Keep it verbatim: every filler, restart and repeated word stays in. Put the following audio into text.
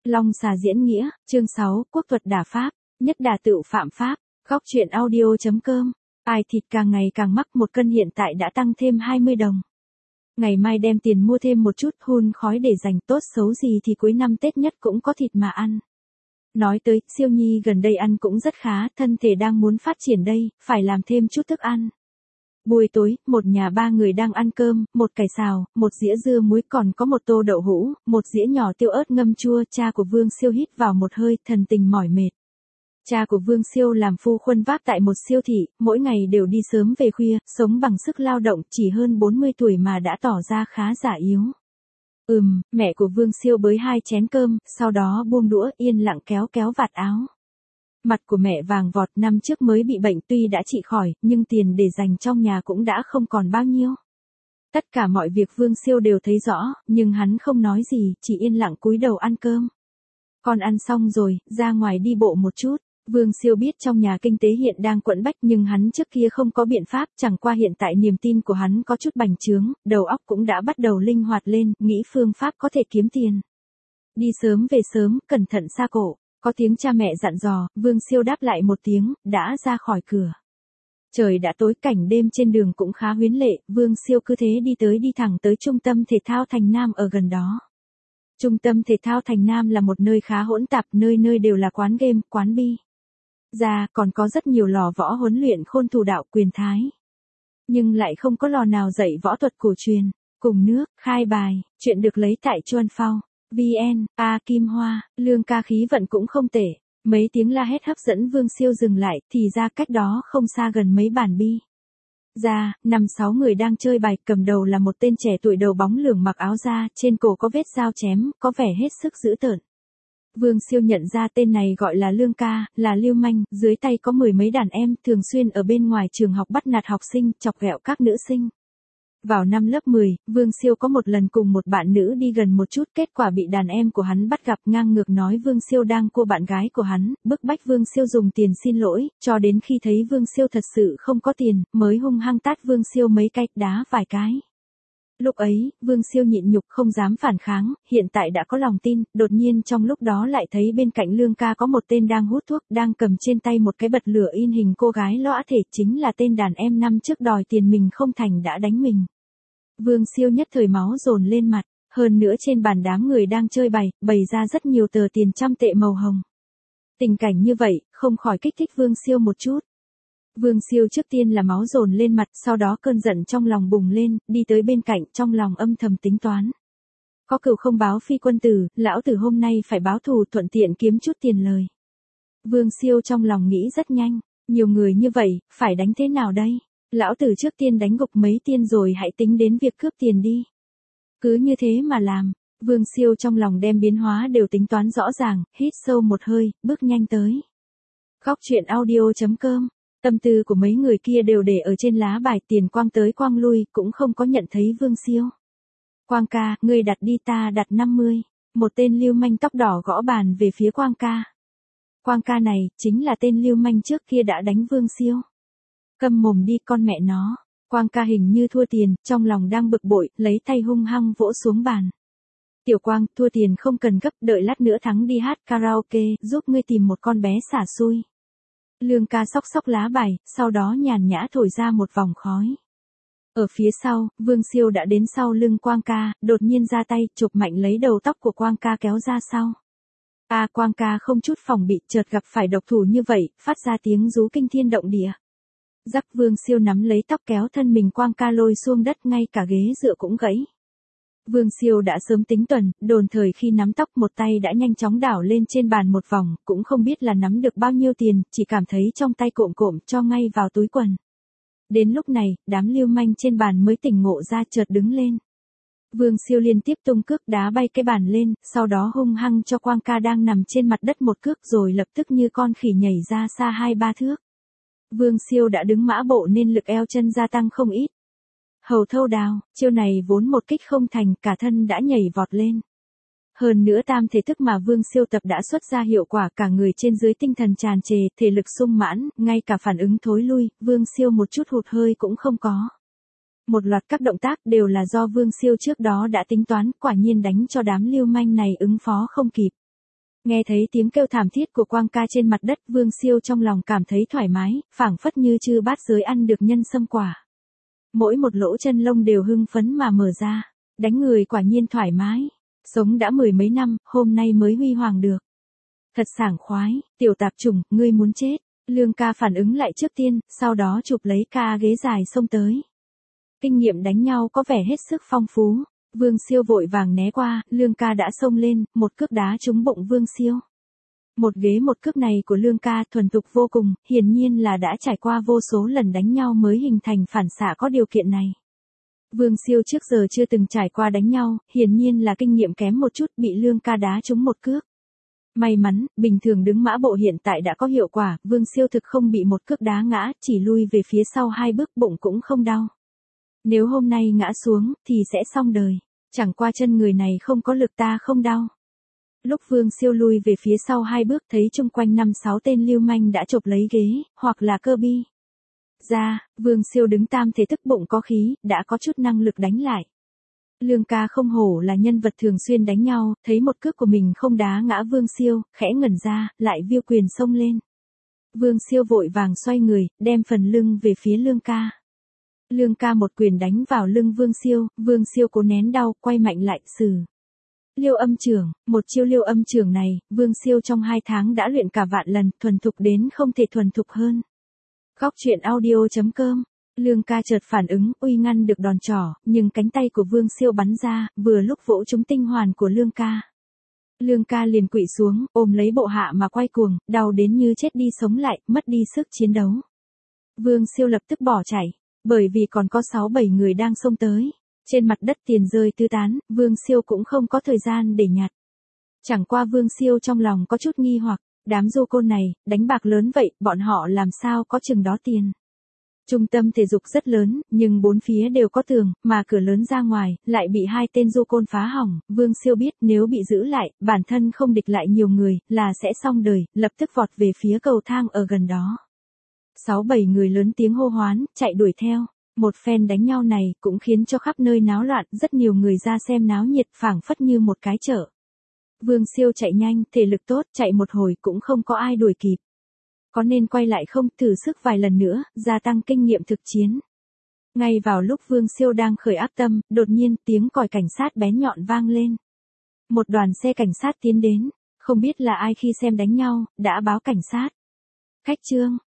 Long xà diễn nghĩa, chương sáu, quốc thuật đả pháp, nhất đả tựu phạm pháp, góc truyện audio.com, ai thịt càng ngày càng mắc, một cân hiện tại đã tăng thêm hai mươi đồng. Ngày mai đem tiền mua thêm một chút hun khói để dành, tốt xấu gì thì cuối năm Tết nhất cũng có thịt mà ăn. Nói tới, Siêu Nhi gần đây ăn cũng rất khá, thân thể đang muốn phát triển đây, phải làm thêm chút thức ăn. Buổi tối, một nhà ba người đang ăn cơm, một cải xào, một dĩa dưa muối, còn có một tô đậu hũ, một dĩa nhỏ tiêu ớt ngâm chua. Cha của Vương Siêu hít vào một hơi, thần tình mỏi mệt. Cha của Vương Siêu làm phu khuân vác tại một siêu thị, mỗi ngày đều đi sớm về khuya, sống bằng sức lao động, chỉ hơn bốn mươi tuổi mà đã tỏ ra khá già yếu. Ừm, mẹ của Vương Siêu bới hai chén cơm, sau đó buông đũa, yên lặng kéo kéo vạt áo. Mặt của mẹ vàng vọt, năm trước mới bị bệnh, tuy đã trị khỏi, nhưng tiền để dành trong nhà cũng đã không còn bao nhiêu. Tất cả mọi việc Vương Siêu đều thấy rõ, nhưng hắn không nói gì, chỉ yên lặng cúi đầu ăn cơm. Con ăn xong rồi, ra ngoài đi bộ một chút. Vương Siêu biết trong nhà kinh tế hiện đang quẫn bách, nhưng hắn trước kia không có biện pháp, chẳng qua hiện tại niềm tin của hắn có chút bành trướng, đầu óc cũng đã bắt đầu linh hoạt lên, nghĩ phương pháp có thể kiếm tiền. Đi sớm về sớm, cẩn thận xa cổ. Có tiếng cha mẹ dặn dò, Vương Siêu đáp lại một tiếng, đã ra khỏi cửa. Trời đã tối, cảnh đêm trên đường cũng khá huyến lệ, Vương Siêu cứ thế đi tới đi thẳng tới trung tâm thể thao Thành Nam ở gần đó. Trung tâm thể thao Thành Nam là một nơi khá hỗn tạp, nơi nơi đều là quán game, quán bi. Ra, còn có rất nhiều lò võ huấn luyện khôn thủ đạo quyền thái. Nhưng lại không có lò nào dạy võ thuật cổ truyền, cùng nước, khai bài, chuyện được lấy tại Chuan Phao. vê en, A Kim Hoa, lương ca khí vận cũng không tệ. Mấy tiếng la hét hấp dẫn Vương Siêu dừng lại, thì ra cách đó không xa gần mấy bàn bi. Ra, năm sáu người đang chơi bài, cầm đầu là một tên trẻ tuổi đầu bóng lường mặc áo da, trên cổ có vết dao chém, có vẻ hết sức dữ tợn. Vương Siêu nhận ra tên này gọi là Lương ca, là lưu manh, dưới tay có mười mấy đàn em, thường xuyên ở bên ngoài trường học bắt nạt học sinh, chọc ghẹo các nữ sinh. Vào năm lớp mười, Vương Siêu có một lần cùng một bạn nữ đi gần một chút, kết quả bị đàn em của hắn bắt gặp, ngang ngược nói Vương Siêu đang cua bạn gái của hắn, bức bách Vương Siêu dùng tiền xin lỗi, cho đến khi thấy Vương Siêu thật sự không có tiền, mới hung hăng tát Vương Siêu mấy cái, đá vài cái. Lúc ấy, Vương Siêu nhịn nhục không dám phản kháng, hiện tại đã có lòng tin, đột nhiên trong lúc đó lại thấy bên cạnh Lương ca có một tên đang hút thuốc, đang cầm trên tay một cái bật lửa in hình cô gái lõa thể, chính là tên đàn em năm trước đòi tiền mình không thành đã đánh mình. Vương Siêu nhất thời máu dồn lên mặt, hơn nữa trên bàn đám người đang chơi bày, bày ra rất nhiều tờ tiền trăm tệ màu hồng. Tình cảnh như vậy, không khỏi kích thích Vương Siêu một chút. Vương Siêu trước tiên là máu dồn lên mặt, sau đó cơn giận trong lòng bùng lên, đi tới bên cạnh, trong lòng âm thầm tính toán. Có cừu không báo phi quân tử, lão tử hôm nay phải báo thù, thuận tiện kiếm chút tiền lời. Vương Siêu trong lòng nghĩ rất nhanh, nhiều người như vậy, phải đánh thế nào đây? Lão tử trước tiên đánh gục mấy tiên rồi hãy tính đến việc cướp tiền đi. Cứ như thế mà làm, Vương Siêu trong lòng đem biến hóa đều tính toán rõ ràng, hít sâu một hơi, bước nhanh tới. Góc truyện audio.com, tâm tư của mấy người kia đều để ở trên lá bài, tiền quang tới quang lui, cũng không có nhận thấy Vương Siêu. Quang ca, ngươi đặt đi, ta đặt năm mươi. Một tên lưu manh tóc đỏ gõ bàn về phía Quang ca. Quang ca này, chính là tên lưu manh trước kia đã đánh Vương Siêu. Câm mồm đi con mẹ nó. Quang ca hình như thua tiền, trong lòng đang bực bội, lấy tay hung hăng vỗ xuống bàn. Tiểu Quang, thua tiền không cần gấp, đợi lát nữa thắng đi hát karaoke, giúp ngươi tìm một con bé xả xui. Lương ca sóc sóc lá bài, sau đó nhàn nhã thổi ra một vòng khói. Ở phía sau, Vương Siêu đã đến sau lưng Quang ca, đột nhiên ra tay, chụp mạnh lấy đầu tóc của Quang ca kéo ra sau. À, Quang ca không chút phòng bị, chợt gặp phải độc thủ như vậy, phát ra tiếng rú kinh thiên động địa. Rắc, Vương Siêu nắm lấy tóc kéo thân mình Quang ca lôi xuống đất, ngay cả ghế dựa cũng gãy. Vương Siêu đã sớm tính tuần, đồn thời khi nắm tóc một tay đã nhanh chóng đảo lên trên bàn một vòng, cũng không biết là nắm được bao nhiêu tiền, chỉ cảm thấy trong tay cộm cộm cho ngay vào túi quần. Đến lúc này, đám lưu manh trên bàn mới tỉnh ngộ ra, chợt đứng lên. Vương Siêu liên tiếp tung cước đá bay cái bàn lên, sau đó hung hăng cho Quang ca đang nằm trên mặt đất một cước, rồi lập tức như con khỉ nhảy ra xa hai ba thước. Vương Siêu đã đứng mã bộ nên lực eo chân gia tăng không ít. Hầu thâu đào, chiêu này vốn một kích không thành, cả thân đã nhảy vọt lên. Hơn nữa tam thể thức mà Vương Siêu tập đã xuất ra hiệu quả, cả người trên dưới tinh thần tràn trề, thể lực sung mãn, ngay cả phản ứng thối lui, Vương Siêu một chút hụt hơi cũng không có. Một loạt các động tác đều là do Vương Siêu trước đó đã tính toán, quả nhiên đánh cho đám lưu manh này ứng phó không kịp. Nghe thấy tiếng kêu thảm thiết của Quang ca trên mặt đất, Vương Siêu trong lòng cảm thấy thoải mái, phảng phất như chư bát giới ăn được nhân sâm quả. Mỗi một lỗ chân lông đều hưng phấn mà mở ra, đánh người quả nhiên thoải mái. Sống đã mười mấy năm, hôm nay mới huy hoàng được. Thật sảng khoái, tiểu tạp chủng, ngươi muốn chết. Lương ca phản ứng lại trước tiên, sau đó chụp lấy ca ghế dài xông tới. Kinh nghiệm đánh nhau có vẻ hết sức phong phú. Vương Siêu vội vàng né qua, Lương ca đã xông lên, một cước đá trúng bụng Vương Siêu. Một ghế một cước này của Lương ca thuần thục vô cùng, hiển nhiên là đã trải qua vô số lần đánh nhau mới hình thành phản xạ có điều kiện này. Vương Siêu trước giờ chưa từng trải qua đánh nhau, hiển nhiên là kinh nghiệm kém một chút, bị Lương ca đá trúng một cước. May mắn, bình thường đứng mã bộ hiện tại đã có hiệu quả, Vương Siêu thực không bị một cước đá ngã, chỉ lui về phía sau hai bước, bụng cũng không đau. Nếu hôm nay ngã xuống, thì sẽ xong đời. Chẳng qua chân người này không có lực ta không đau. Lúc Vương Siêu lui về phía sau hai bước thấy chung quanh năm sáu tên lưu manh đã chộp lấy ghế, hoặc là cơ bi. Ra, Vương Siêu đứng tam thể tức bụng có khí, đã có chút năng lực đánh lại. Lương ca không hổ là nhân vật thường xuyên đánh nhau, thấy một cước của mình không đá ngã Vương Siêu, khẽ ngẩn ra, lại viêu quyền xông lên. Vương Siêu vội vàng xoay người, đem phần lưng về phía Lương ca. Lương ca một quyền đánh vào lưng Vương Siêu, Vương Siêu cố nén đau, quay mạnh lại, xử. Liêu âm trưởng, một chiêu liêu âm trưởng này, Vương Siêu trong hai tháng đã luyện cả vạn lần, thuần thục đến không thể thuần thục hơn. Góc truyện audio chấm com. Lương ca chợt phản ứng, uy ngăn được đòn trỏ, nhưng cánh tay của Vương Siêu bắn ra, vừa lúc vỗ trúng tinh hoàn của Lương ca. Lương ca liền quỵ xuống, ôm lấy bộ hạ mà quay cuồng, đau đến như chết đi sống lại, mất đi sức chiến đấu. Vương Siêu lập tức bỏ chạy, bởi vì còn có sáu bảy người đang xông tới. Trên mặt đất tiền rơi tứ tán, Vương Siêu cũng không có thời gian để nhặt. Chẳng qua Vương Siêu trong lòng có chút nghi hoặc, đám du côn này, đánh bạc lớn vậy, bọn họ làm sao có chừng đó tiền. Trung tâm thể dục rất lớn, nhưng bốn phía đều có tường, mà cửa lớn ra ngoài, lại bị hai tên du côn phá hỏng. Vương Siêu biết nếu bị giữ lại, bản thân không địch lại nhiều người, là sẽ xong đời, lập tức vọt về phía cầu thang ở gần đó. Sáu bảy người lớn tiếng hô hoán, chạy đuổi theo. Một phen đánh nhau này cũng khiến cho khắp nơi náo loạn, rất nhiều người ra xem náo nhiệt, phảng phất như một cái chợ. Vương Siêu chạy nhanh, thể lực tốt, chạy một hồi cũng không có ai đuổi kịp. Có nên quay lại không, thử sức vài lần nữa, gia tăng kinh nghiệm thực chiến. Ngay vào lúc Vương Siêu đang khởi áp tâm, đột nhiên tiếng còi cảnh sát bén nhọn vang lên. Một đoàn xe cảnh sát tiến đến, không biết là ai khi xem đánh nhau, đã báo cảnh sát. Khách trương,